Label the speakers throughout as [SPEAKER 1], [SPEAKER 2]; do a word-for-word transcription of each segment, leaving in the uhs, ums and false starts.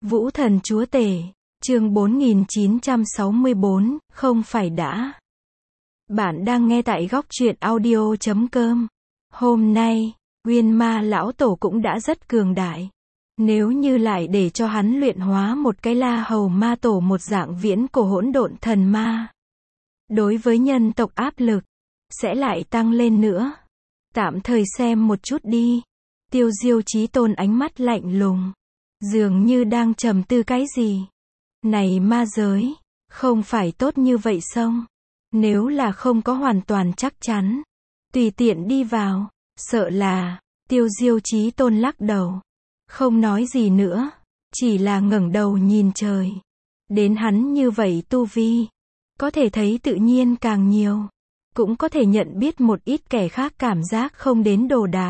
[SPEAKER 1] Vũ thần chúa tể, chương bốn nghìn chín trăm sáu mươi bốn, không phải đã. Bạn đang nghe tại góc truyện audio chấm com. Hôm nay, Uyên Ma lão tổ cũng đã rất cường đại. Nếu như lại để cho hắn luyện hóa một cái La Hầu ma tổ một dạng viễn cổ hỗn độn thần ma, đối với nhân tộc áp lực sẽ lại tăng lên nữa. Tạm thời xem một chút đi. Tiêu Diêu Chí Tôn ánh mắt lạnh lùng, dường như đang trầm tư cái gì. Này ma giới, không phải tốt như vậy xong. Nếu là không có hoàn toàn chắc chắn, tùy tiện đi vào, sợ là, Tiêu Diêu Chí Tôn lắc đầu. Không nói gì nữa, chỉ là ngẩng đầu nhìn trời. Đến hắn như vậy tu vi, có thể thấy tự nhiên càng nhiều, cũng có thể nhận biết một ít kẻ khác cảm giác không đến đồ đạc.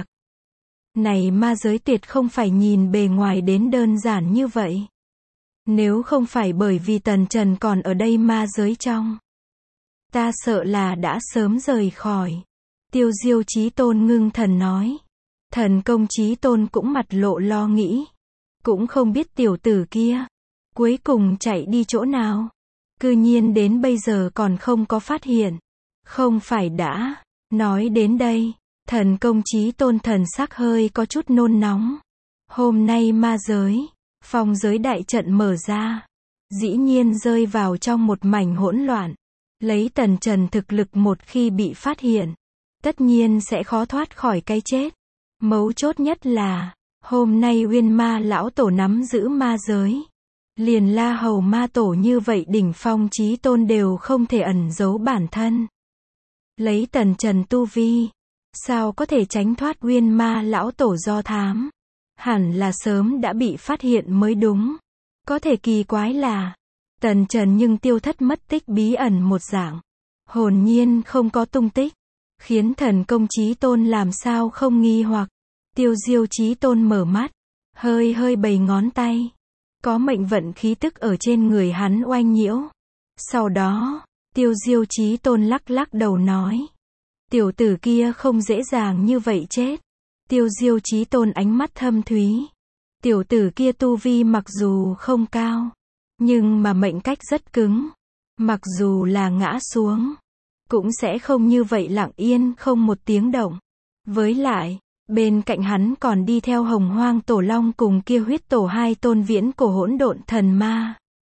[SPEAKER 1] Này ma giới tuyệt không phải nhìn bề ngoài đến đơn giản như vậy. Nếu không phải bởi vì Tần Trần còn ở đây ma giới trong, ta sợ là đã sớm rời khỏi. Tiêu Diêu Chí Tôn ngưng thần nói. Thần Công Chí Tôn cũng mặt lộ lo nghĩ. Cũng không biết tiểu tử kia cuối cùng chạy đi chỗ nào. Cư nhiên đến bây giờ còn không có phát hiện. Không phải đã. Nói đến đây, Thần Công Chí Tôn thần sắc hơi có chút nôn nóng. Hôm nay ma giới, phong giới đại trận mở ra, dĩ nhiên rơi vào trong một mảnh hỗn loạn. Lấy Tần Trần thực lực một khi bị phát hiện, tất nhiên sẽ khó thoát khỏi cái chết. Mấu chốt nhất là, hôm nay Uyên Ma lão tổ nắm giữ ma giới. Liền La Hầu ma tổ như vậy đỉnh phong Chí Tôn đều không thể ẩn giấu bản thân. Lấy Tần Trần tu vi, sao có thể tránh thoát Uyên Ma lão tổ do thám? Hẳn là sớm đã bị phát hiện mới đúng. Có thể kỳ quái là, Tần Trần nhưng tiêu thất mất tích bí ẩn một dạng. Hồn nhiên không có tung tích. Khiến Thần Công Chí Tôn làm sao không nghi hoặc. Tiêu Diêu Chí Tôn mở mắt, hơi hơi bày ngón tay. Có mệnh vận khí tức ở trên người hắn oanh nhiễu. Sau đó, Tiêu Diêu Chí Tôn lắc lắc đầu nói. Tiểu tử kia không dễ dàng như vậy chết. Tiêu Diêu Chí Tôn ánh mắt thâm thúy. Tiểu tử kia tu vi mặc dù không cao, nhưng mà mệnh cách rất cứng. Mặc dù là ngã xuống, cũng sẽ không như vậy lặng yên không một tiếng động. Với lại, bên cạnh hắn còn đi theo Hồng Hoang Tổ Long cùng kia huyết tổ hai tôn viễn cổ hỗn độn thần ma.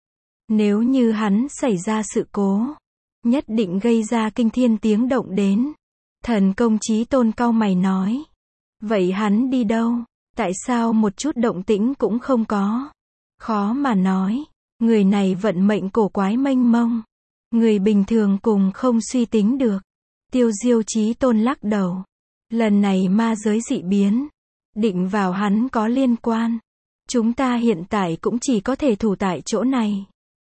[SPEAKER 1] Nếu như hắn xảy ra sự cố, nhất định gây ra kinh thiên tiếng động đến. Thần Công Chí Tôn cau mày nói. Vậy hắn đi đâu? Tại sao một chút động tĩnh cũng không có? Khó mà nói. Người này vận mệnh cổ quái mênh mông. Người bình thường cùng không suy tính được. Tiêu Diêu Chí Tôn lắc đầu. Lần này ma giới dị biến, định vào hắn có liên quan. Chúng ta hiện tại cũng chỉ có thể thủ tại chỗ này.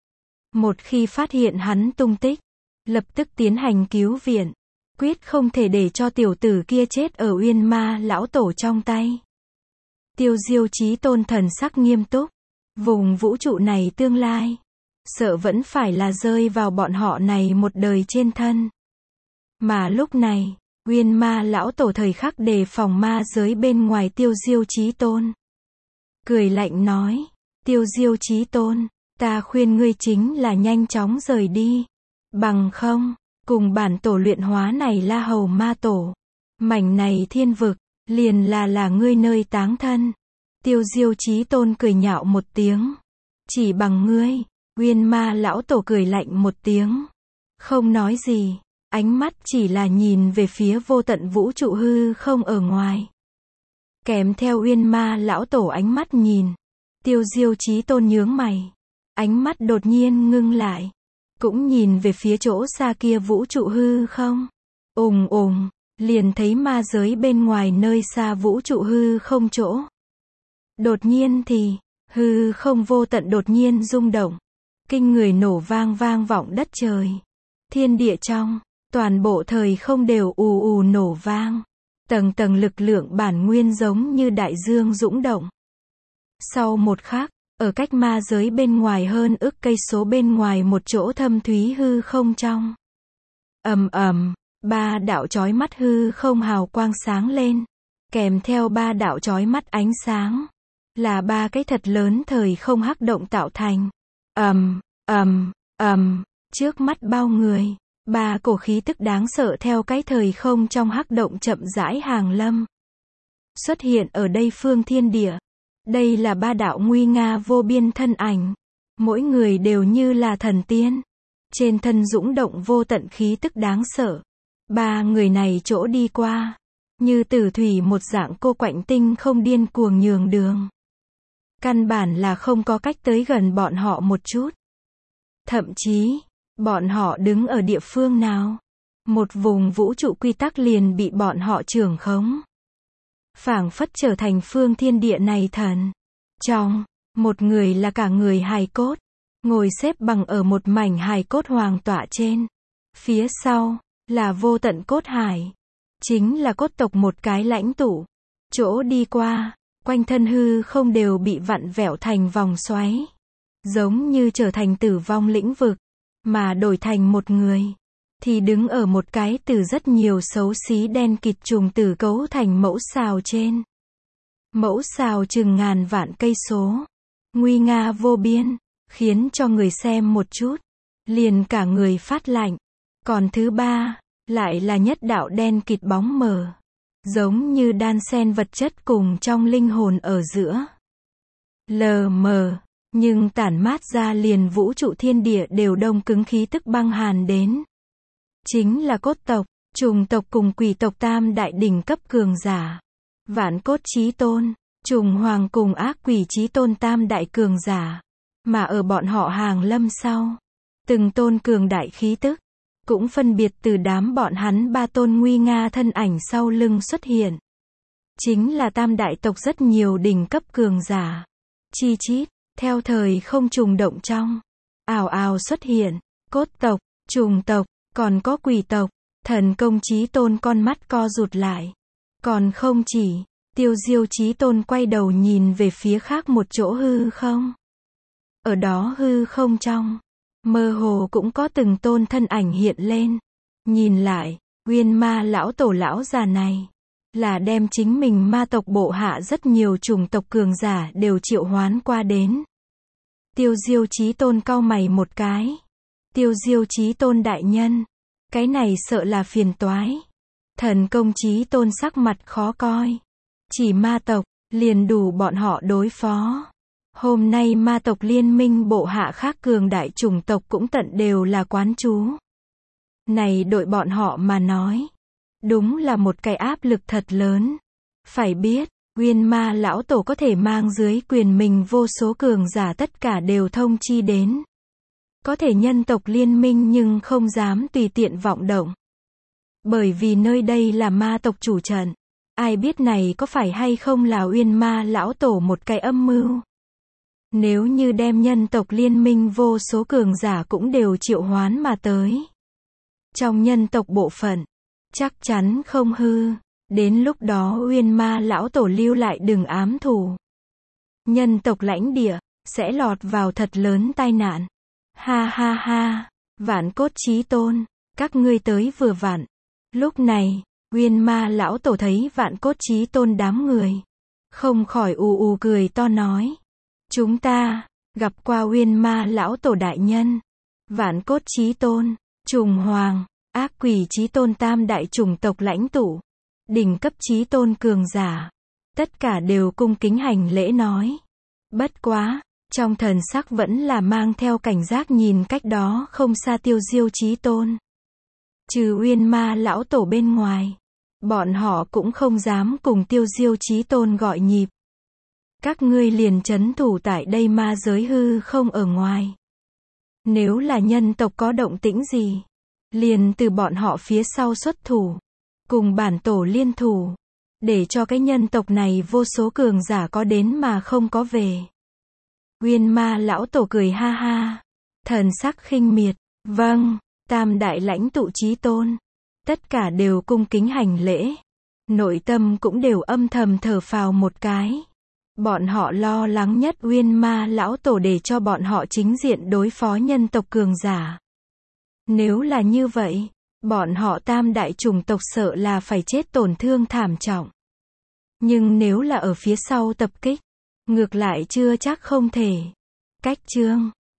[SPEAKER 1] Một khi phát hiện hắn tung tích, lập tức tiến hành cứu viện. Quyết không thể để cho tiểu tử kia chết ở Uyên Ma lão tổ trong tay. Tiêu Diêu Chí Tôn thần sắc nghiêm túc. Vùng vũ trụ này tương lai, sợ vẫn phải là rơi vào bọn họ này một đời trên thân. Mà lúc này, Uyên Ma lão tổ thời khắc đề phòng ma giới bên ngoài Tiêu Diêu Chí Tôn. Cười lạnh nói, Tiêu Diêu Chí Tôn, ta khuyên ngươi chính là nhanh chóng rời đi. Bằng không, cùng bản tổ luyện hóa này La Hầu ma tổ, mảnh này thiên vực, liền là là ngươi nơi táng thân. Tiêu Diêu Chí Tôn cười nhạo một tiếng. Chỉ bằng ngươi. Uyên Ma lão tổ cười lạnh một tiếng. Không nói gì. Ánh mắt chỉ là nhìn về phía vô tận vũ trụ hư không ở ngoài. Kèm theo Uyên Ma lão tổ ánh mắt nhìn, Tiêu Diêu Chí Tôn nhướng mày. Ánh mắt đột nhiên ngưng lại. Cũng nhìn về phía chỗ xa kia vũ trụ hư không. Ùng ùng, liền thấy ma giới bên ngoài nơi xa vũ trụ hư không chỗ. Đột nhiên thì, hư không vô tận đột nhiên rung động. Kinh người nổ vang vang vọng đất trời. Thiên địa trong, toàn bộ thời không đều ù ù nổ vang. Tầng tầng lực lượng bản nguyên giống như đại dương dũng động. Sau một khắc, ở cách ma giới bên ngoài hơn ức cây số bên ngoài một chỗ thâm thúy hư không trong. Ầm ầm, ba đạo chói mắt hư không hào quang sáng lên. Kèm theo ba đạo chói mắt ánh sáng. là ba cái thật lớn thời không hắc động tạo thành. Ầm, ầm, ầm, trước mắt bao người, ba cổ khí tức đáng sợ theo cái thời không trong hắc động chậm rãi hàng lâm. Xuất hiện ở đây phương thiên địa. Đây là ba đạo nguy nga vô biên thân ảnh. Mỗi người đều như là thần tiên. Trên thân dũng động vô tận khí tức đáng sợ. Ba người này chỗ đi qua, như tử thủy một dạng cô quạnh tinh không điên cuồng nhường đường. Căn bản là không có cách tới gần bọn họ một chút. Thậm chí, bọn họ đứng ở địa phương nào, một vùng vũ trụ quy tắc liền bị bọn họ trưởng khống. Phảng phất trở thành phương thiên địa này thần. Trong, một người là cả người hài cốt, ngồi xếp bằng ở một mảnh hài cốt hoàng tọa trên. Phía sau, là vô tận cốt hải. Chính là cốt tộc một cái lãnh tụ. Chỗ đi qua, quanh thân hư không đều bị vặn vẹo thành vòng xoáy. Giống như trở thành tử vong lĩnh vực. Mà đổi thành một người, thì đứng ở một cái từ rất nhiều xấu xí đen kịt trùng tử cấu thành mẫu sao trên. Mẫu sao chừng ngàn vạn cây số. Nguy nga vô biên, khiến cho người xem một chút, liền cả người phát lạnh. Còn thứ ba, lại là nhất đạo đen kịt bóng mờ. Giống như đan xen vật chất cùng trong linh hồn ở giữa. Lờ mờ, nhưng tản mát ra liền vũ trụ thiên địa đều đông cứng khí tức băng hàn đến. Chính là cốt tộc, trùng tộc cùng quỷ tộc tam đại đỉnh cấp cường giả. Vạn cốt chí tôn, trùng hoàng cùng ác quỷ chí tôn tam đại cường giả. Mà ở bọn họ hàng lâm sau, từng tôn cường đại khí tức, cũng phân biệt từ đám bọn hắn ba tôn nguy nga thân ảnh sau lưng xuất hiện. Chính là tam đại tộc rất nhiều đỉnh cấp cường giả. Chi chít, theo thời không trùng động trong, ào ào xuất hiện, cốt tộc, trùng tộc, còn có quỷ tộc. Thần công chí tôn con mắt co rụt lại. Còn không chỉ, Tiêu Diêu chí tôn quay đầu nhìn về phía khác một chỗ hư không. Ở đó hư không trong, mơ hồ cũng có từng tôn thân ảnh hiện lên. Nhìn lại, Uyên Ma lão tổ lão già này, là đem chính mình ma tộc bộ hạ rất nhiều chủng tộc cường giả đều triệu hoán qua đến. Tiêu Diêu chí tôn cau mày một cái. Tiêu Diêu chí tôn đại nhân, cái này sợ là phiền toái. Thần công chí tôn sắc mặt khó coi. Chỉ ma tộc, liền đủ bọn họ đối phó. Hôm nay ma tộc liên minh bộ hạ khác cường đại chủng tộc cũng tận đều là quán chú. Này đội bọn họ mà nói, đúng là một cái áp lực thật lớn. Phải biết, Uyên Ma lão tổ có thể mang dưới quyền mình vô số cường giả tất cả đều thông chi đến. Có thể nhân tộc liên minh nhưng không dám tùy tiện vọng động. Bởi vì nơi đây là ma tộc chủ trận. Ai biết này có phải hay không là Uyên Ma lão tổ một cái âm mưu. Nếu như đem nhân tộc liên minh vô số cường giả cũng đều triệu hoán mà tới. Trong nhân tộc bộ phận, chắc chắn không hư. Đến lúc đó Uyên Ma lão tổ lưu lại đừng ám thủ. Nhân tộc lãnh địa, sẽ lọt vào thật lớn tai nạn. Ha ha ha, Vạn cốt chí tôn, các ngươi tới vừa vặn. Lúc này, Uyên Ma lão tổ thấy Vạn cốt chí tôn đám người, không khỏi ù ù cười to nói. Chúng ta, gặp qua Uyên Ma lão tổ đại nhân. Vạn cốt chí tôn, trùng hoàng, ác quỷ chí tôn tam đại chủng tộc lãnh tụ, đỉnh cấp chí tôn cường giả. Tất cả đều cung kính hành lễ nói. Bất quá, trong thần sắc vẫn là mang theo cảnh giác nhìn cách đó không xa Tiêu Diêu chí tôn. Trừ Uyên Ma lão tổ bên ngoài, bọn họ cũng không dám cùng Tiêu Diêu chí tôn gọi nhịp. Các ngươi liền trấn thủ tại đây ma giới hư không ở ngoài. Nếu là nhân tộc có động tĩnh gì, liền từ bọn họ phía sau xuất thủ, cùng bản tổ liên thủ, để cho cái nhân tộc này vô số cường giả có đến mà không có về. Uyên Ma lão tổ cười ha ha, thần sắc khinh miệt. Vâng, tam đại lãnh tụ chí tôn, tất cả đều cung kính hành lễ, nội tâm cũng đều âm thầm thở phào một cái. Bọn họ lo lắng nhất Uyên Ma lão tổ để cho bọn họ chính diện đối phó nhân tộc cường giả. Nếu là như vậy, bọn họ tam đại chủng tộc sợ là phải chết tổn thương thảm trọng. Nhưng nếu là ở phía sau tập kích, Ngược lại chưa chắc không thể. Cách chương